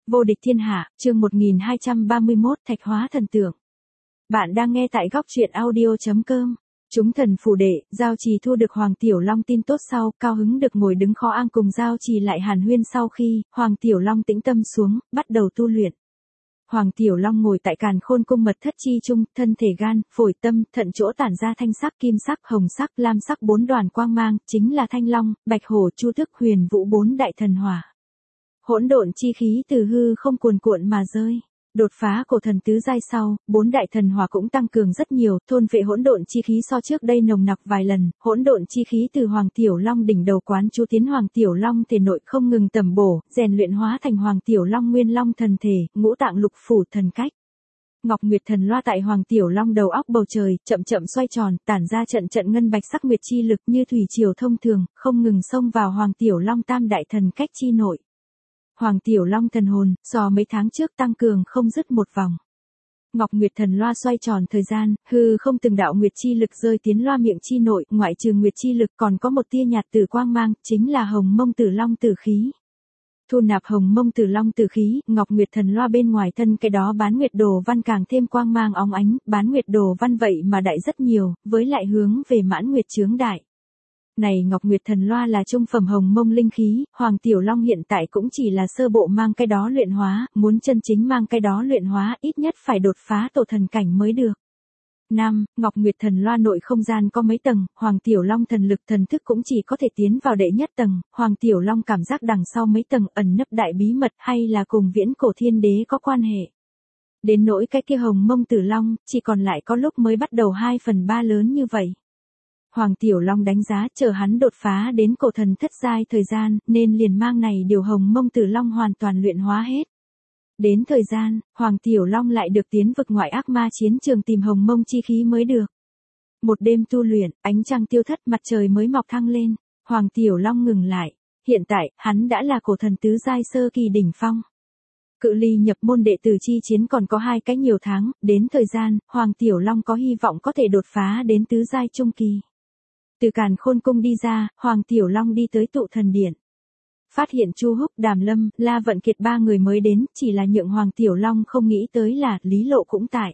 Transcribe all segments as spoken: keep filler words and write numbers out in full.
Vô địch thiên hạ, chương một nghìn hai trăm ba mươi mốt, Thạch hóa thần tượng. Bạn đang nghe tại góc truyện audio chấm com. Chúng thần phủ đệ, Giao Trì thu được Hoàng Tiểu Long tin tốt sau, cao hứng được ngồi đứng kho an cùng Giao Trì lại hàn huyên sau khi, Hoàng Tiểu Long tĩnh tâm xuống, bắt đầu tu luyện. Hoàng Tiểu Long ngồi tại càn khôn cung mật thất chi trung, thân thể gan, phổi tâm, thận chỗ tản ra thanh sắc, kim sắc, hồng sắc, lam sắc bốn đoàn quang mang, chính là Thanh Long, Bạch Hổ, Chu Tước, Huyền Vũ bốn đại thần hỏa. Hỗn độn chi khí từ hư không cuồn cuộn mà rơi. Đột phá cổ thần tứ giai sau, bốn đại thần hỏa cũng tăng cường rất nhiều, thôn vệ hỗn độn chi khí so trước đây nồng nặc vài lần, hỗn độn chi khí từ Hoàng Tiểu Long đỉnh đầu quán chú tiến Hoàng Tiểu Long thể nội không ngừng tầm bổ, rèn luyện hóa thành Hoàng Tiểu Long nguyên long thần thể, ngũ tạng lục phủ thần cách. Ngọc Nguyệt thần loa tại Hoàng Tiểu Long đầu óc bầu trời, chậm chậm xoay tròn, tản ra trận trận ngân bạch sắc nguyệt chi lực như thủy triều thông thường, không ngừng xông vào Hoàng Tiểu Long tam đại thần cách chi nội. Hoàng Tiểu Long thần hồn, so mấy tháng trước tăng cường không dứt một vòng. Ngọc Nguyệt thần loa xoay tròn thời gian, hư không từng đạo nguyệt chi lực rơi tiến loa miệng chi nội, ngoại trừ nguyệt chi lực còn có một tia nhạt tử quang mang, chính là hồng mông tử long tử khí. Thu nạp hồng mông tử long tử khí, Ngọc Nguyệt thần loa bên ngoài thân cái đó bán nguyệt đồ văn càng thêm quang mang óng ánh, bán nguyệt đồ văn vậy mà đại rất nhiều, với lại hướng về mãn nguyệt chướng đại. Này Ngọc Nguyệt thần loa là trung phẩm hồng mông linh khí, Hoàng Tiểu Long hiện tại cũng chỉ là sơ bộ mang cái đó luyện hóa, muốn chân chính mang cái đó luyện hóa ít nhất phải đột phá tổ thần cảnh mới được. năm. Ngọc Nguyệt thần loa nội không gian có mấy tầng, Hoàng Tiểu Long thần lực thần thức cũng chỉ có thể tiến vào đệ nhất tầng, Hoàng Tiểu Long cảm giác đằng sau mấy tầng ẩn nấp đại bí mật hay là cùng viễn cổ thiên đế có quan hệ. Đến nỗi cái kia hồng mông tử long, chỉ còn lại có lúc mới bắt đầu hai phần ba lớn như vậy. Hoàng Tiểu Long đánh giá chờ hắn đột phá đến cổ thần thất giai thời gian, nên liền mang này điều hồng mông tử long hoàn toàn luyện hóa hết. Đến thời gian, Hoàng Tiểu Long lại được tiến vực ngoại ác ma chiến trường tìm hồng mông chi khí mới được. Một đêm tu luyện, ánh trăng tiêu thất, mặt trời mới mọc thăng lên, Hoàng Tiểu Long ngừng lại, hiện tại, hắn đã là cổ thần tứ giai sơ kỳ đỉnh phong. Cự ly nhập môn đệ tử chi chiến còn có hai cái nhiều tháng, đến thời gian, Hoàng Tiểu Long có hy vọng có thể đột phá đến tứ giai trung kỳ. Từ càn khôn cung đi ra, Hoàng Tiểu Long đi tới tụ thần điện. Phát hiện Chu Húc, Đàm Lâm, La Vận Kiệt ba người mới đến, chỉ là nhượng Hoàng Tiểu Long không nghĩ tới là Lý Lộ cũng tại.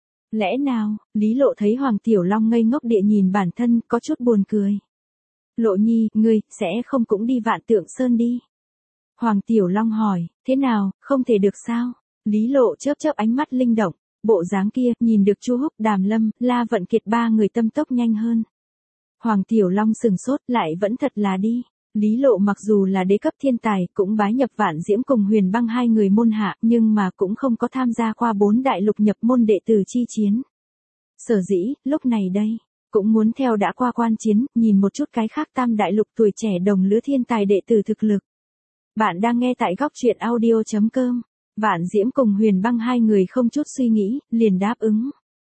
Lẽ nào, Lý Lộ thấy Hoàng Tiểu Long ngây ngốc địa nhìn bản thân, có chút buồn cười. Lộ nhi, ngươi, sẽ không cũng đi Vạn Tượng Sơn đi. Hoàng Tiểu Long hỏi, thế nào, không thể được sao? Lý Lộ chớp chớp ánh mắt linh động, bộ dáng kia, nhìn được Chu Húc, Đàm Lâm, La Vận Kiệt ba người tâm tốc nhanh hơn. Hoàng Tiểu Long sừng sốt lại vẫn thật là đi. Lý Lộ mặc dù là đế cấp thiên tài, cũng bái nhập Vạn Diễm cùng Huyền Băng hai người môn hạ, nhưng mà cũng không có tham gia qua bốn đại lục nhập môn đệ tử chi chiến. Sở dĩ, lúc này đây, cũng muốn theo đã qua quan chiến, nhìn một chút cái khác tam đại lục tuổi trẻ đồng lứa thiên tài đệ tử thực lực. Bạn đang nghe tại góc truyện audio chấm com. Vạn Diễm cùng Huyền Băng hai người không chút suy nghĩ, liền đáp ứng.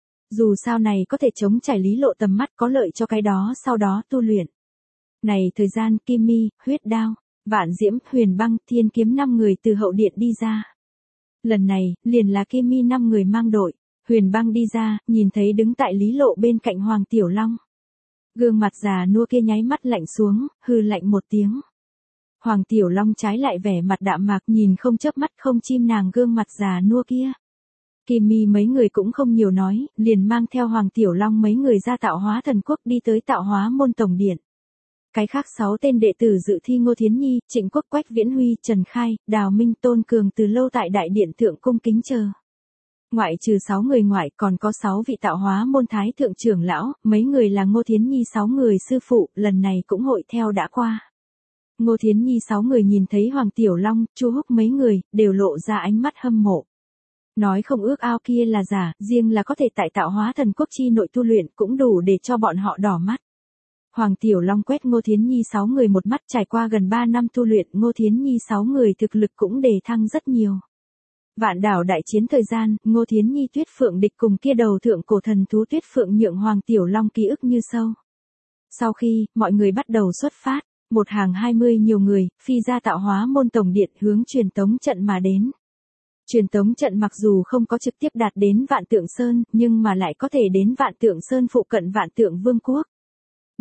Dù sao này có thể chống trải Lý Lộ tầm mắt có lợi cho cái đó sau đó tu luyện. Này thời gian Kim Mi, Huyết Đao, Vạn Diễm, Huyền Băng, Thiên Kiếm năm người từ hậu điện đi ra. Lần này, liền là Kim Mi năm người mang đội, Huyền Băng đi ra, nhìn thấy đứng tại Lý Lộ bên cạnh Hoàng Tiểu Long. Gương mặt già nua kia nháy mắt lạnh xuống, hừ lạnh một tiếng. Hoàng Tiểu Long trái lại vẻ mặt đạm mạc nhìn không chớp mắt không chim nàng gương mặt già nua kia. Kim Mi mấy người cũng không nhiều nói, liền mang theo Hoàng Tiểu Long mấy người ra Tạo Hóa Thần Quốc đi tới Tạo Hóa môn tổng điện. Cái khác sáu tên đệ tử dự thi Ngô Thiến Nhi, Trịnh Quốc, Quách Viễn Huy, Trần Khai, Đào Minh, Tôn Cường từ lâu tại đại điện thượng cung kính chờ. Ngoại trừ sáu người ngoại còn có sáu vị Tạo Hóa môn thái thượng trưởng lão, mấy người là Ngô Thiến Nhi sáu người sư phụ, lần này cũng hội theo đã qua. Ngô Thiến Nhi sáu người nhìn thấy Hoàng Tiểu Long, Chu Húc mấy người, đều lộ ra ánh mắt hâm mộ. Nói không ước ao kia là giả, riêng là có thể tại Tạo Hóa Thần Quốc chi nội tu luyện cũng đủ để cho bọn họ đỏ mắt. Hoàng Tiểu Long quét Ngô Thiến Nhi sáu người một mắt, trải qua gần ba năm tu luyện, Ngô Thiến Nhi sáu người thực lực cũng đề thăng rất nhiều. Vạn đảo đại chiến thời gian, Ngô Thiến Nhi Tuyết Phượng địch cùng kia đầu thượng cổ thần thú Tuyết Phượng nhượng Hoàng Tiểu Long ký ức như sâu. Sau khi, mọi người bắt đầu xuất phát, một hàng hai mươi nhiều người, phi ra Tạo Hóa môn tổng điện hướng truyền tống trận mà đến. Truyền tống trận mặc dù không có trực tiếp đạt đến Vạn Tượng Sơn, nhưng mà lại có thể đến Vạn Tượng Sơn phụ cận Vạn Tượng Vương quốc.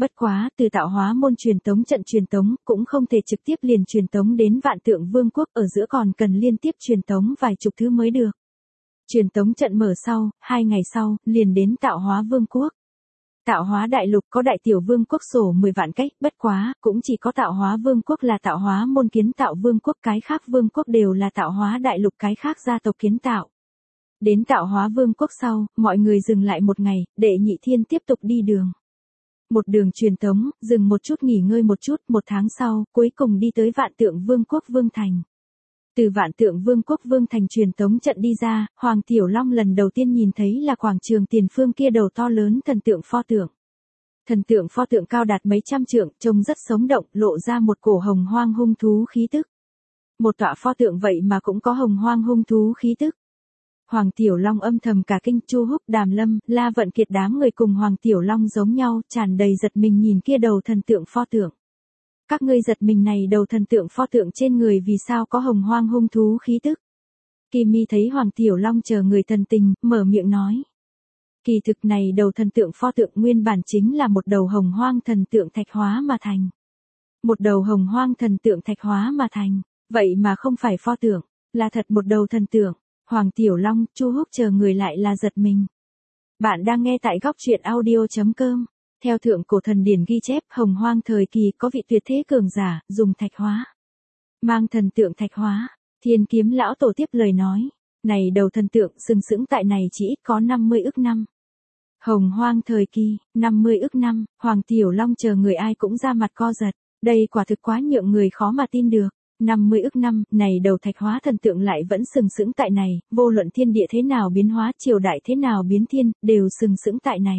Bất quá, từ tạo hóa môn truyền tống trận truyền tống, cũng không thể trực tiếp liền truyền tống đến Vạn Tượng Vương quốc, ở giữa còn cần liên tiếp truyền tống vài chục thứ mới được. Truyền tống trận mở sau, hai ngày sau, liền đến tạo hóa vương quốc. Tạo hóa đại lục có đại tiểu vương quốc sổ mười vạn cách, bất quá, cũng chỉ có tạo hóa vương quốc là tạo hóa môn kiến tạo vương quốc, cái khác vương quốc đều là tạo hóa đại lục cái khác gia tộc kiến tạo. Đến tạo hóa vương quốc sau, mọi người dừng lại một ngày, Đệ Nhị Thiên tiếp tục đi đường. Một đường truyền tống, dừng một chút nghỉ ngơi một chút, một tháng sau, cuối cùng đi tới Vạn Tượng Vương quốc Vương Thành. Từ Vạn Tượng Vương quốc Vương Thành truyền tống trận đi ra, Hoàng Tiểu Long lần đầu tiên nhìn thấy là quảng trường tiền phương kia đầu to lớn thần tượng pho tượng. Thần tượng pho tượng cao đạt mấy trăm trượng, trông rất sống động, lộ ra một cổ hồng hoang hung thú khí tức. Một tọa pho tượng vậy mà cũng có hồng hoang hung thú khí tức. Hoàng Tiểu Long âm thầm cả kinh, Chu Húc, Đàm Lâm, La Vận Kiệt đám người cùng Hoàng Tiểu Long giống nhau, tràn đầy giật mình nhìn kia đầu thần tượng pho tượng. Các ngươi giật mình này, đầu thần tượng pho tượng trên người vì sao có hồng hoang hung thú khí tức? Kim Mi thấy Hoàng Tiểu Long chờ người thần tình, mở miệng nói. Kỳ thực này đầu thần tượng pho tượng nguyên bản chính là một đầu hồng hoang thần tượng thạch hóa mà thành. Một đầu hồng hoang thần tượng thạch hóa mà thành, vậy mà không phải pho tượng, là thật một đầu thần tượng. Hoàng Tiểu Long, Chu Húc chờ người lại là giật mình. Bạn đang nghe tại góc truyện audio chấm com. Theo thượng cổ thần điển ghi chép, hồng hoang thời kỳ có vị tuyệt thế cường giả, dùng thạch hóa. Mang thần tượng thạch hóa, Thiên Kiếm lão tổ tiếp lời nói. Này đầu thần tượng sừng sững tại này chỉ ít có năm mươi ức năm. Hồng hoang thời kỳ, năm mươi ức năm, Hoàng Tiểu Long chờ người ai cũng ra mặt co giật. Đây quả thực quá nhượng người khó mà tin được. năm mươi ức năm, này đầu thạch hóa thần tượng lại vẫn sừng sững tại này, vô luận thiên địa thế nào biến hóa, triều đại thế nào biến thiên, đều sừng sững tại này.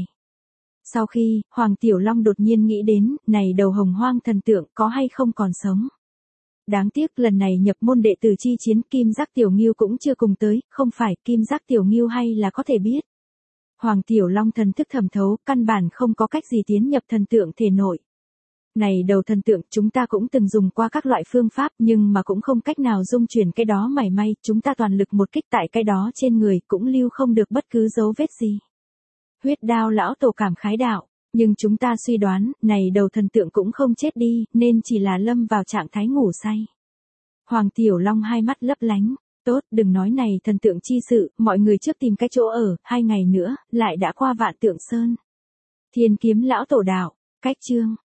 Sau khi, Hoàng Tiểu Long đột nhiên nghĩ đến, này đầu hồng hoang thần tượng có hay không còn sống. Đáng tiếc lần này nhập môn đệ tử chi chiến, Kim Giác Tiểu Ngưu cũng chưa cùng tới, không phải Kim Giác Tiểu Ngưu hay là có thể biết. Hoàng Tiểu Long thần thức thẩm thấu, căn bản không có cách gì tiến nhập thần tượng thể nội. Này đầu thần tượng, chúng ta cũng từng dùng qua các loại phương pháp, nhưng mà cũng không cách nào dung chuyển cái đó mảy may, chúng ta toàn lực một kích tại cái đó trên người, cũng lưu không được bất cứ dấu vết gì. Huyết Đao lão tổ cảm khái đạo, nhưng chúng ta suy đoán, này đầu thần tượng cũng không chết đi, nên chỉ là lâm vào trạng thái ngủ say. Hoàng Tiểu Long hai mắt lấp lánh, tốt, đừng nói này thần tượng chi sự, mọi người trước tìm cái chỗ ở, hai ngày nữa, lại đã qua Vạn Tượng Sơn. Thiên Kiếm lão tổ đạo, cách chương.